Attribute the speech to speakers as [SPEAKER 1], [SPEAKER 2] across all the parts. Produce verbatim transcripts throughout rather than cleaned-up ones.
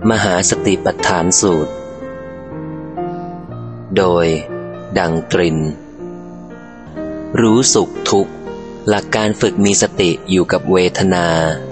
[SPEAKER 1] มหาสติปัฏฐานสูตรโดยดังตรินรู้สุขทุกข์หลักการฝึกมีสติอยู่กับเวทนา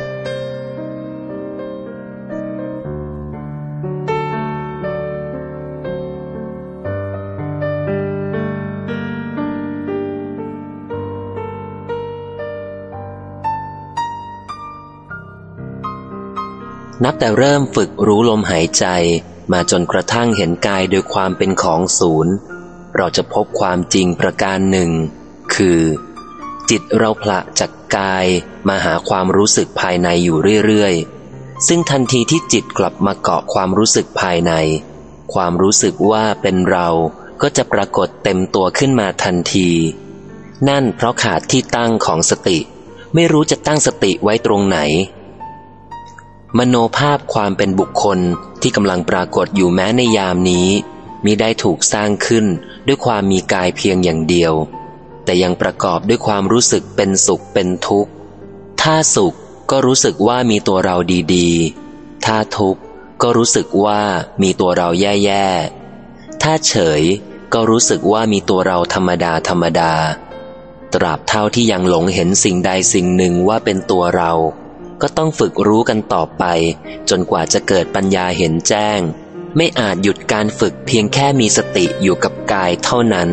[SPEAKER 1] นับแต่เริ่มฝึกรู้ลมหายใจมาจนกระทั่งเห็นกายโดยความเป็นของศูนย์เราจะพบความจริงประการหนึ่งคือจิตเราผละจากกายมาหาความรู้สึกภายในอยู่เรื่อยๆซึ่งทันทีที่จิตกลับมาเกาะความรู้สึกภายในความรู้สึกว่าเป็นเราก็จะปรากฏเต็มตัวขึ้นมาทันทีนั่นเพราะขาดที่ตั้งของสติไม่รู้จะตั้งสติไว้ตรงไหนมโนภาพความเป็นบุคคลที่กำลังปรากฏอยู่แม้ในยามนี้มิได้ถูกสร้างขึ้นด้วยความมีกายเพียงอย่างเดียวแต่ยังประกอบด้วยความรู้สึกเป็นสุขเป็นทุกข์ถ้าสุขก็รู้สึกว่ามีตัวเราดีๆถ้าทุกข์ก็รู้สึกว่ามีตัวเราแย่ๆถ้าเฉยก็รู้สึกว่ามีตัวเราธรรมดาธรรมดาตราบเท่าที่ยังหลงเห็นสิ่งใดสิ่งหนึ่งว่าเป็นตัวเราก็ต้องฝึกรู้กันต่อไปจนกว่าจะเกิดปัญญาเห็นแจ้งไม่อาจหยุดการฝึกเพียงแค่มีสติอยู่กับกายเท่านั้น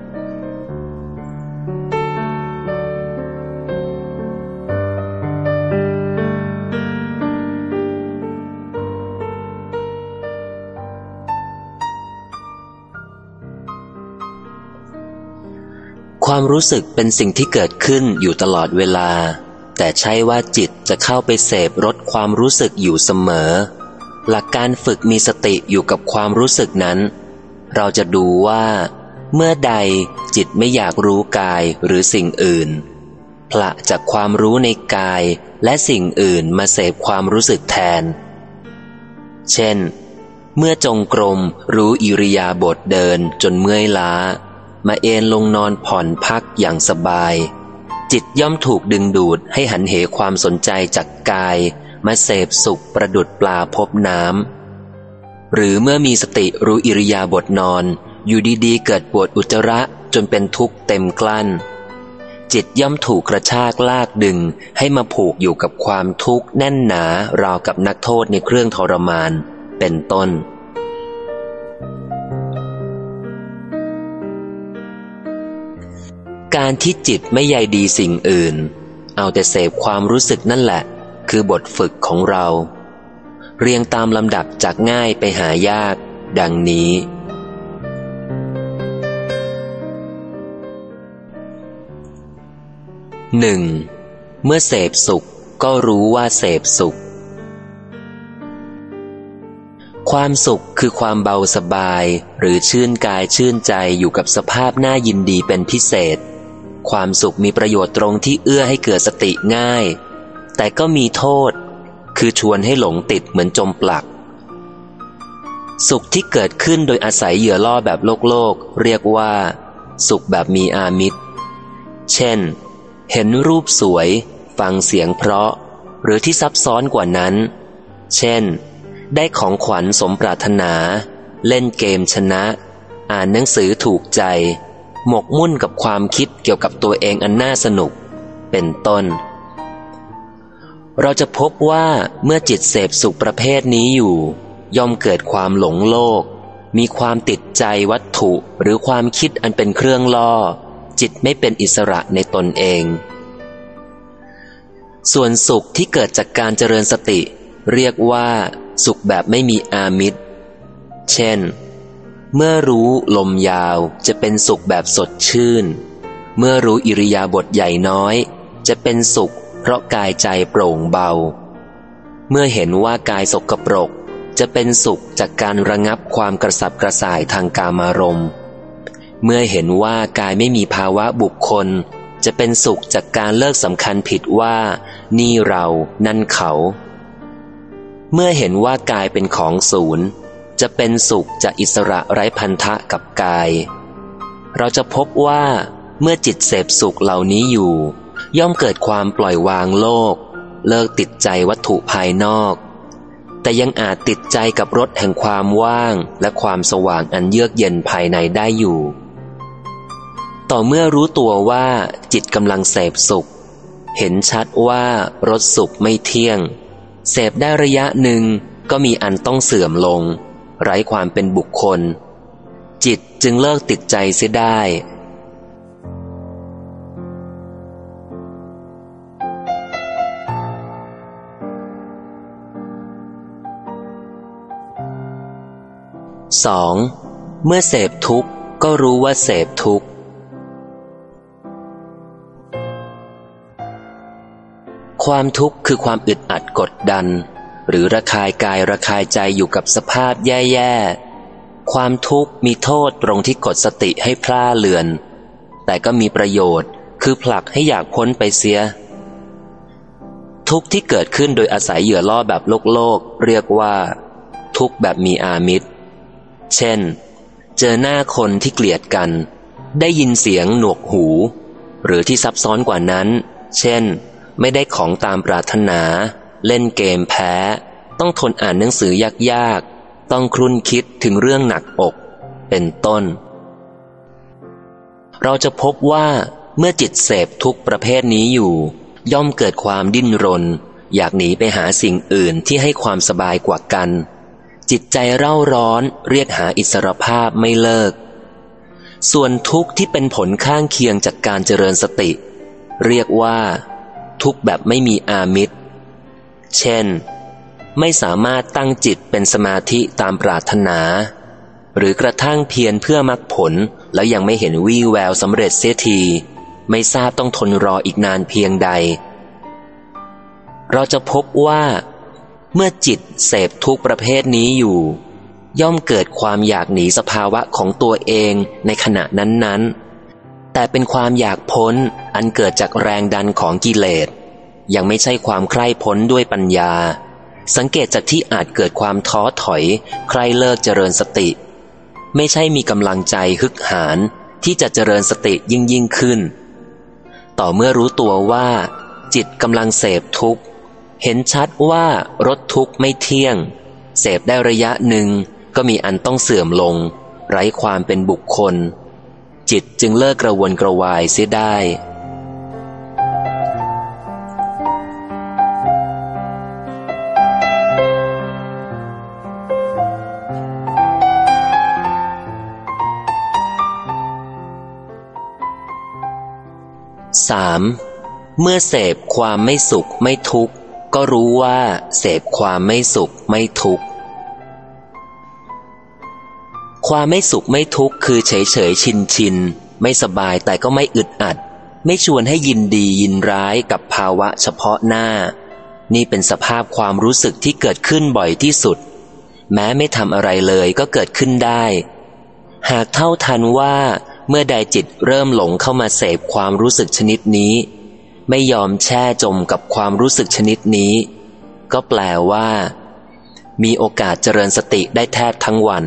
[SPEAKER 1] ความรู้สึกเป็นสิ่งที่เกิดขึ้นอยู่ตลอดเวลาแต่ใช่ว่าจิตจะเข้าไปเสพรสความรู้สึกอยู่เสมอหลักการฝึกมีสติอยู่กับความรู้สึกนั้นเราจะดูว่าเมื่อใดจิตไม่อยากรู้กายหรือสิ่งอื่นผละจากความรู้ในกายและสิ่งอื่นมาเสพความรู้สึกแทนเช่นเมื่อจงกรมรู้อิริยาบถเดินจนเมื่อยล้ามาเอนลงนอนผ่อนพักอย่างสบายจิตย่อมถูกดึงดูดให้หันเหความสนใจจากกายมาเสพสุขประดุจปลาพบน้ำหรือเมื่อมีสติรู้อิริยาบถนอนอยู่ดีๆเกิดปวดอุจจาระจนเป็นทุกข์เต็มกลั้นจิตย่อมถูกกระชากลากดึงให้มาผูกอยู่กับความทุกข์แน่นหนาราวกับนักโทษในเครื่องทรมานเป็นต้นการที่จิตไม่ใยดีสิ่งอื่นเอาแต่เสพความรู้สึกนั่นแหละคือบทฝึกของเราเรียงตามลำดับจากง่ายไปหายากดังนี้ หนึ่ง เมื่อเสพสุขก็รู้ว่าเสพสุขความสุขคือความเบาสบายหรือชื่นกายชื่นใจอยู่กับสภาพน่ายินดีเป็นพิเศษความสุขมีประโยชน์ตรงที่เอื้อให้เกิดสติง่ายแต่ก็มีโทษคือชวนให้หลงติดเหมือนจมปลักสุขที่เกิดขึ้นโดยอาศัยเหยื่อล่อแบบโลกโลกเรียกว่าสุขแบบมีอามิตรเช่นเห็นรูปสวยฟังเสียงเพราะหรือที่ซับซ้อนกว่านั้นเช่นได้ของขวัญสมปรารถนาเล่นเกมชนะอ่านหนังสือถูกใจหมกมุ่นกับความคิดเกี่ยวกับตัวเองอันน่าสนุกเป็นต้นเราจะพบว่าเมื่อจิตเสพสุขประเภทนี้อยู่ย่อมเกิดความหลงโลกมีความติดใจวัตถุหรือความคิดอันเป็นเครื่องล่อจิตไม่เป็นอิสระในตนเองส่วนสุขที่เกิดจากการเจริญสติเรียกว่าสุขแบบไม่มีอามิตรเช่นเมื่อรู้ลมยาวจะเป็นสุขแบบสดชื่นเมื่อรู้อิริยาบถใหญ่น้อยจะเป็นสุขเพราะกายใจโปร่งเบาเมื่อเห็นว่ากายสกปรกจะเป็นสุขจากการระงับความกระสับกระส่ายทางกามารมณ์เมื่อเห็นว่ากายไม่มีภาวะบุคคลจะเป็นสุขจากการเลิกสำคัญผิดว่านี่เรานั่นเขาเมื่อเห็นว่ากายเป็นของศูนย์จะเป็นสุขจากอิสระไร้พันธะกับกายเราจะพบว่าเมื่อจิตเสพสุขเหล่านี้อยู่ย่อมเกิดความปล่อยวางโลกเลิกติดใจวัตถุภายนอกแต่ยังอาจติดใจกับรสแห่งความว่างและความสว่างอันเยือกเย็นภายในได้อยู่ต่อเมื่อรู้ตัวว่าจิตกำลังเสพสุขเห็นชัดว่ารสสุขไม่เที่ยงเสพได้ระยะหนึ่งก็มีอันต้องเสื่อมลงไร้ความเป็นบุคคลจิตจึงเลิกติดใจเสียได้สอง เมื่อเสพทุกข์ก็รู้ว่าเสพทุกข์ความทุกข์คือความอึดอัดกดดันหรือระคายกายระคายใจอยู่กับสภาพแย่ๆความทุกข์มีโทษตรงที่กดสติให้พล่าเลือนแต่ก็มีประโยชน์คือผลักให้อยากพ้นไปเสียทุกข์ที่เกิดขึ้นโดยอาศัยเหยื่อล่อแบบโลกโลกเรียกว่าทุกข์แบบมีอามิตรเช่นเจอหน้าคนที่เกลียดกันได้ยินเสียงหนวกหูหรือที่ซับซ้อนกว่านั้นเช่นไม่ได้ของตามปรารถนาเล่นเกมแพ้ต้องทนอ่านหนังสือยากๆต้องครุ่นคิดถึงเรื่องหนักอกเป็นต้นเราจะพบว่าเมื่อจิตเสพทุกประเภทนี้อยู่ย่อมเกิดความดิ้นรนอยากหนีไปหาสิ่งอื่นที่ให้ความสบายกว่ากันจิตใจเร่าร้อนเรียกหาอิสรภาพไม่เลิกส่วนทุกข์ที่เป็นผลข้างเคียงจากการเจริญสติเรียกว่าทุกข์แบบไม่มีอามิตรเช่นไม่สามารถตั้งจิตเป็นสมาธิตามปรารถนาหรือกระทั่งเพียรเพื่อมรรคผลแล้วยังไม่เห็นวี่แววสำเร็จเสียทีไม่ทราบต้องทนรออีกนานเพียงใดเราจะพบว่าเมื่อจิตเสพทุกประเภทนี้อยู่ย่อมเกิดความอยากหนีสภาวะของตัวเองในขณะนั้นๆแต่เป็นความอยากพ้นอันเกิดจากแรงดันของกิเลสยังไม่ใช่ความใคร่พ้นด้วยปัญญาสังเกตจากที่อาจเกิดความท้อถอยใคร่เลิกเจริญสติไม่ใช่มีกำลังใจฮึกหาญที่จะเจริญสติยิ่งยิ่งขึ้นต่อเมื่อรู้ตัวว่าจิตกำลังเสพทุกข์เห็นชัดว่ารสทุกข์ไม่เที่ยงเสพได้ระยะหนึ่งก็มีอันต้องเสื่อมลงไร้ความเป็นบุคคลจิตจึงเลิกกระวนกระวายเสียได้สาม เมื่อเสพความไม่สุขไม่ทุกข์ก็รู้ว่าเสพความไม่สุขไม่ทุกข์ความไม่สุขไม่ทุกข์คือเฉยเฉยชินชินไม่สบายแต่ก็ไม่อึดอัดไม่ชวนให้ยินดียินร้ายกับภาวะเฉพาะหน้านี่เป็นสภาพความรู้สึกที่เกิดขึ้นบ่อยที่สุดแม้ไม่ทำอะไรเลยก็เกิดขึ้นได้หากเท่าทันว่าเมื่อใดจิตเริ่มหลงเข้ามาเสพความรู้สึกชนิดนี้ไม่ยอมแช่จมกับความรู้สึกชนิดนี้ก็แปลว่ามีโอกาสเจริญสติได้แทบทั้งวัน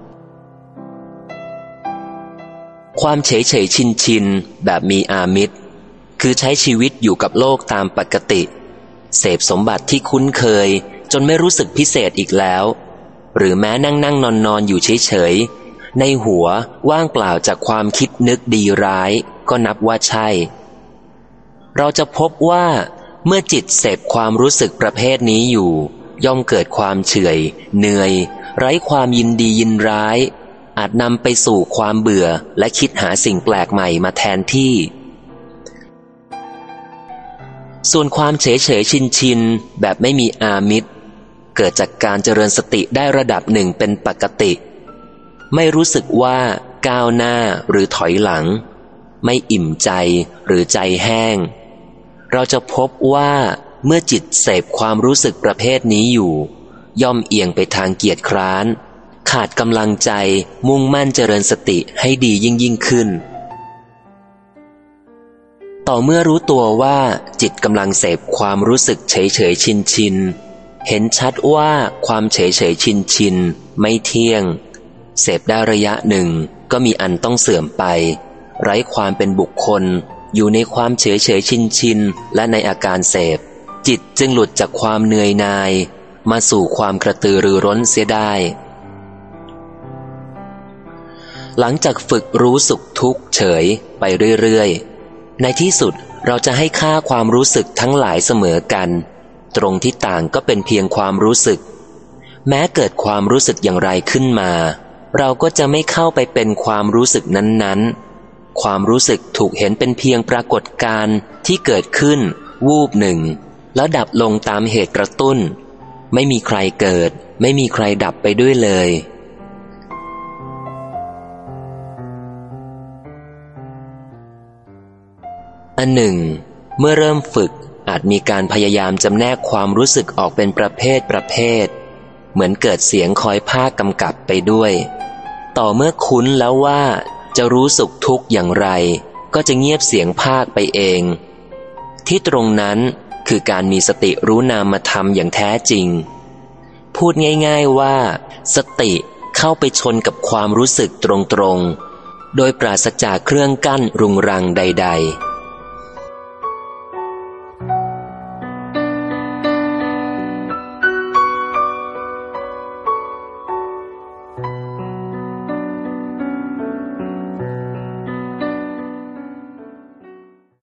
[SPEAKER 1] ความเฉยเฉยชินชินแบบมีอามิตรคือใช้ชีวิตอยู่กับโลกตามปกติเสพสมบัติที่คุ้นเคยจนไม่รู้สึกพิเศษอีกแล้วหรือแม้นั่งนั่งนอนนอนอยู่เฉยเฉยในหัวว่างเปล่าจากความคิดนึกดีร้ายก็นับว่าใช่เราจะพบว่าเมื่อจิตเสพความรู้สึกประเภทนี้อยู่ย่อมเกิดความเฉื่อยเหนื่อยไร้ความยินดียินร้ายอาจนำไปสู่ความเบื่อและคิดหาสิ่งแปลกใหม่มาแทนที่ส่วนความเฉยเฉยชินชินแบบไม่มีอามิตรเกิดจากการเจริญสติได้ระดับหนึ่งเป็นปกติไม่รู้สึกว่าก้าวหน้าหรือถอยหลังไม่อิ่มใจหรือใจแห้งเราจะพบว่าเมื่อจิตเสพความรู้สึกประเภทนี้อยู่ย่อมเอียงไปทางเกียจคร้านขาดกำลังใจมุ่งมั่นเจริญสติให้ดียิ่งยิ่งขึ้นต่อเมื่อรู้ตัวว่าจิตกำลังเสพความรู้สึกเฉยเฉยชินชินเห็นชัดว่าความเฉยเฉยชินชินไม่เที่ยงเสพได้ระยะหนึ่งก็มีอันต้องเสื่อมไปไร้ความเป็นบุคคลอยู่ในความเฉยเฉยชินชินและในอาการเสพจิตจึงหลุดจากความเหนื่อยหน่ายมาสู่ความกระตือรือร้นเสียได้หลังจากฝึกรู้สุขทุกข์เฉยไปเรื่อยๆในที่สุดเราจะให้ค่าความรู้สึกทั้งหลายเสมอกันตรงที่ต่างก็เป็นเพียงความรู้สึกแม้เกิดความรู้สึกอย่างไรขึ้นมาเราก็จะไม่เข้าไปเป็นความรู้สึกนั้นๆความรู้สึกถูกเห็นเป็นเพียงปรากฏการณ์ที่เกิดขึ้นวูบหนึ่งแล้วดับลงตามเหตุกระตุ้นไม่มีใครเกิดไม่มีใครดับไปด้วยเลยอันหนึ่งเมื่อเริ่มฝึกอาจมีการพยายามจำแนกความรู้สึกออกเป็นประเภทประเภทเหมือนเกิดเสียงคอยพากกำกับไปด้วยต่อเมื่อคุ้นแล้วว่าจะรู้สุขทุกข์อย่างไรก็จะเงียบเสียงพากไปเองที่ตรงนั้นคือการมีสติรู้นามธรรมอย่างแท้จริงพูดง่ายๆว่าสติเข้าไปชนกับความรู้สึกตรงๆโดยปราศจากเครื่องกั้นรุงรังใดๆ